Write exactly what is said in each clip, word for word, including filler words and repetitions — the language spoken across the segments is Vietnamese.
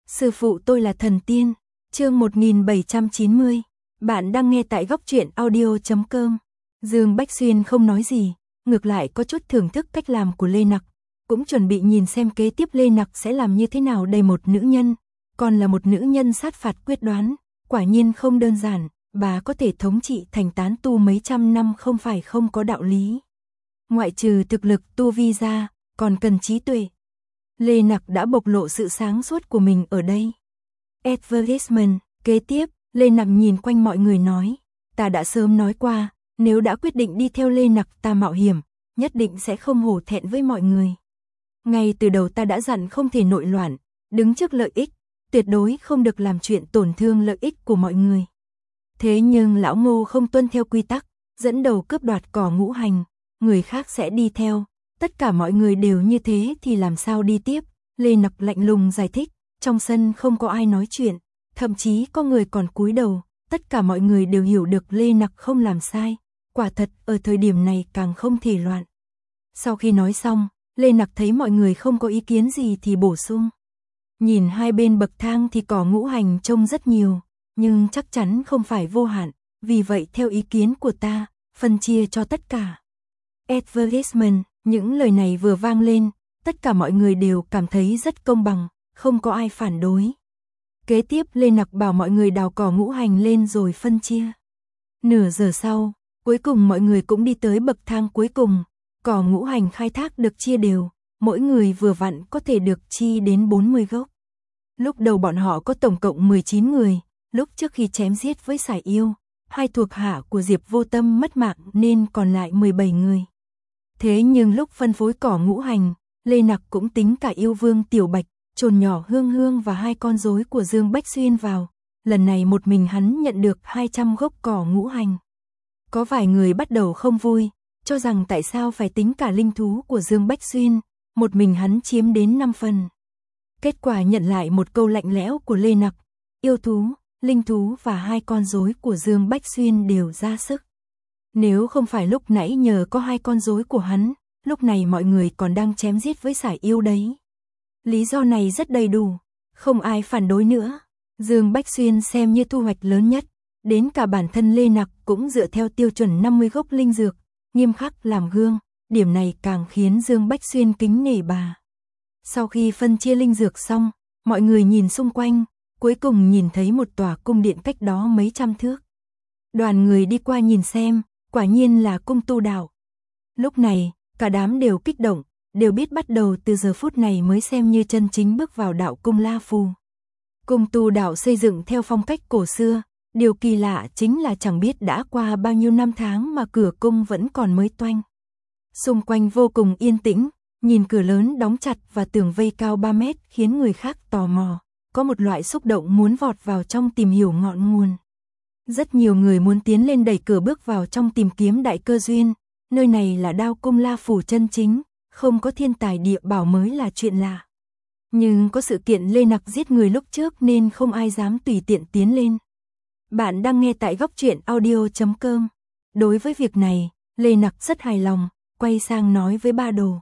Sư phụ tôi là thần tiên. Chương một nghìn bảy trăm chín mươi. Bạn đang nghe tại góc truyện audio chấm com. Dương Bách Xuyên không nói gì, ngược lại có chút thưởng thức cách làm của Lê Nặc, cũng chuẩn bị nhìn xem kế tiếp Lê Nặc sẽ làm như thế nào đây. Một nữ nhân, còn là một nữ nhân sát phạt quyết đoán, quả nhiên không đơn giản, bà có thể thống trị thành tán tu mấy trăm năm không phải không có đạo lý. Ngoại trừ thực lực tu vi ra, còn cần trí tuệ. Lê Nặc đã bộc lộ sự sáng suốt của mình ở đây. Advertisement, kế tiếp, Lê Nặc nhìn quanh mọi người nói, ta đã sớm nói qua, nếu đã quyết định đi theo Lê Nặc ta mạo hiểm, nhất định sẽ không hổ thẹn với mọi người. Ngay từ đầu ta đã dặn không thể nội loạn, đứng trước lợi ích, tuyệt đối không được làm chuyện tổn thương lợi ích của mọi người. Thế nhưng lão Ngô không tuân theo quy tắc, dẫn đầu cướp đoạt cỏ ngũ hành, người khác sẽ đi theo, tất cả mọi người đều như thế thì làm sao đi tiếp. Lê Nặc lạnh lùng giải thích, trong sân không có ai nói chuyện, thậm chí có người còn cúi đầu, tất cả mọi người đều hiểu được Lê Nặc không làm sai, quả thật ở thời điểm này càng không thể loạn. Sau khi nói xong, Lê Nặc thấy mọi người không có ý kiến gì thì bổ sung. Nhìn hai bên bậc thang thì cỏ ngũ hành trông rất nhiều, nhưng chắc chắn không phải vô hạn, vì vậy theo ý kiến của ta, phân chia cho tất cả. Advertisement, những lời này vừa vang lên, tất cả mọi người đều cảm thấy rất công bằng, không có ai phản đối. Kế tiếp Lê Nặc bảo mọi người đào cỏ ngũ hành lên rồi phân chia. Nửa giờ sau, cuối cùng mọi người cũng đi tới bậc thang cuối cùng, cỏ ngũ hành khai thác được chia đều, mỗi người vừa vặn có thể được chi đến bốn mươi gốc. Lúc đầu bọn họ có tổng cộng mười chín người, lúc trước khi chém giết với Sải Yêu, hai thuộc hạ của Diệp Vô Tâm mất mạng nên còn lại mười bảy người. Thế nhưng lúc phân phối cỏ ngũ hành, Lê Nặc cũng tính cả yêu vương Tiểu Bạch, trồn nhỏ Hương Hương và hai con rối của Dương Bách Xuyên vào. Lần này một mình hắn nhận được hai trăm gốc cỏ ngũ hành. Có vài người bắt đầu không vui, cho rằng tại sao phải tính cả linh thú của Dương Bách Xuyên, một mình hắn chiếm đến năm phần. Kết quả nhận lại một câu lạnh lẽo của Lê Nặc, yêu thú, linh thú và hai con rối của Dương Bách Xuyên đều ra sức. Nếu không phải lúc nãy nhờ có hai con rối của hắn, lúc này mọi người còn đang chém giết với Sải Yêu đấy. Lý do này rất đầy đủ, không ai phản đối nữa. Dương Bách Xuyên xem như thu hoạch lớn nhất, đến cả bản thân Lê Nặc cũng dựa theo tiêu chuẩn năm mươi gốc linh dược, nghiêm khắc làm gương, điểm này càng khiến Dương Bách Xuyên kính nể bà. Sau khi phân chia linh dược xong, mọi người nhìn xung quanh, cuối cùng nhìn thấy một tòa cung điện cách đó mấy trăm thước. Đoàn người đi qua nhìn xem, quả nhiên là cung tu đạo. Lúc này, cả đám đều kích động, đều biết bắt đầu từ giờ phút này mới xem như chân chính bước vào đạo cung La Phù. Cung tu đạo xây dựng theo phong cách cổ xưa, điều kỳ lạ chính là chẳng biết đã qua bao nhiêu năm tháng mà cửa cung vẫn còn mới toanh. Xung quanh vô cùng yên tĩnh, nhìn cửa lớn đóng chặt và tường vây cao ba mét khiến người khác tò mò, có một loại xúc động muốn vọt vào trong tìm hiểu ngọn nguồn. Rất nhiều người muốn tiến lên đẩy cửa bước vào trong tìm kiếm đại cơ duyên, nơi này là Đao Cung La Phủ chân chính, không có thiên tài địa bảo mới là chuyện lạ. Nhưng có sự kiện Lê Nặc giết người lúc trước nên không ai dám tùy tiện tiến lên. Bạn đang nghe tại góc truyện audio chấm com. Đối với việc này, Lê Nặc rất hài lòng, quay sang nói với Ba Đồ.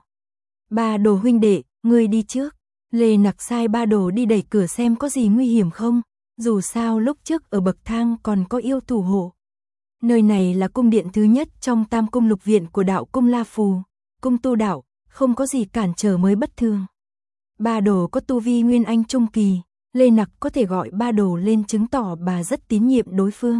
Ba Đồ huynh đệ, ngươi đi trước. Lê Nặc sai Ba Đồ đi đẩy cửa xem có gì nguy hiểm không, dù sao lúc trước ở bậc thang còn có yêu thủ hộ. Nơi này là cung điện thứ nhất trong tam cung lục viện của đạo cung La Phù, cung tu đạo, không có gì cản trở mới bất thường. Ba Đồ có tu vi nguyên anh trung kỳ, Lê Nặc có thể gọi Ba Đồ lên chứng tỏ bà rất tín nhiệm đối phương.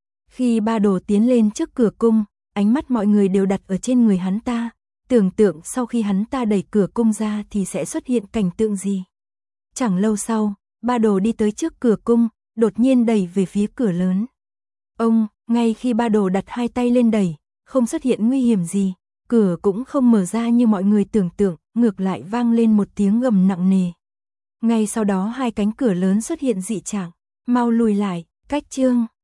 Khi Ba Đồ tiến lên trước cửa cung, ánh mắt mọi người đều đặt ở trên người hắn ta, tưởng tượng sau khi hắn ta đẩy cửa cung ra thì sẽ xuất hiện cảnh tượng gì. Chẳng lâu sau, Ba Đồ đi tới trước cửa cung, đột nhiên đẩy về phía cửa lớn. Ông, ngay khi Ba Đồ đặt hai tay lên đẩy, không xuất hiện nguy hiểm gì, cửa cũng không mở ra như mọi người tưởng tượng, ngược lại vang lên một tiếng gầm nặng nề. Ngay sau đó hai cánh cửa lớn xuất hiện dị trạng, mau lùi lại, cách chương.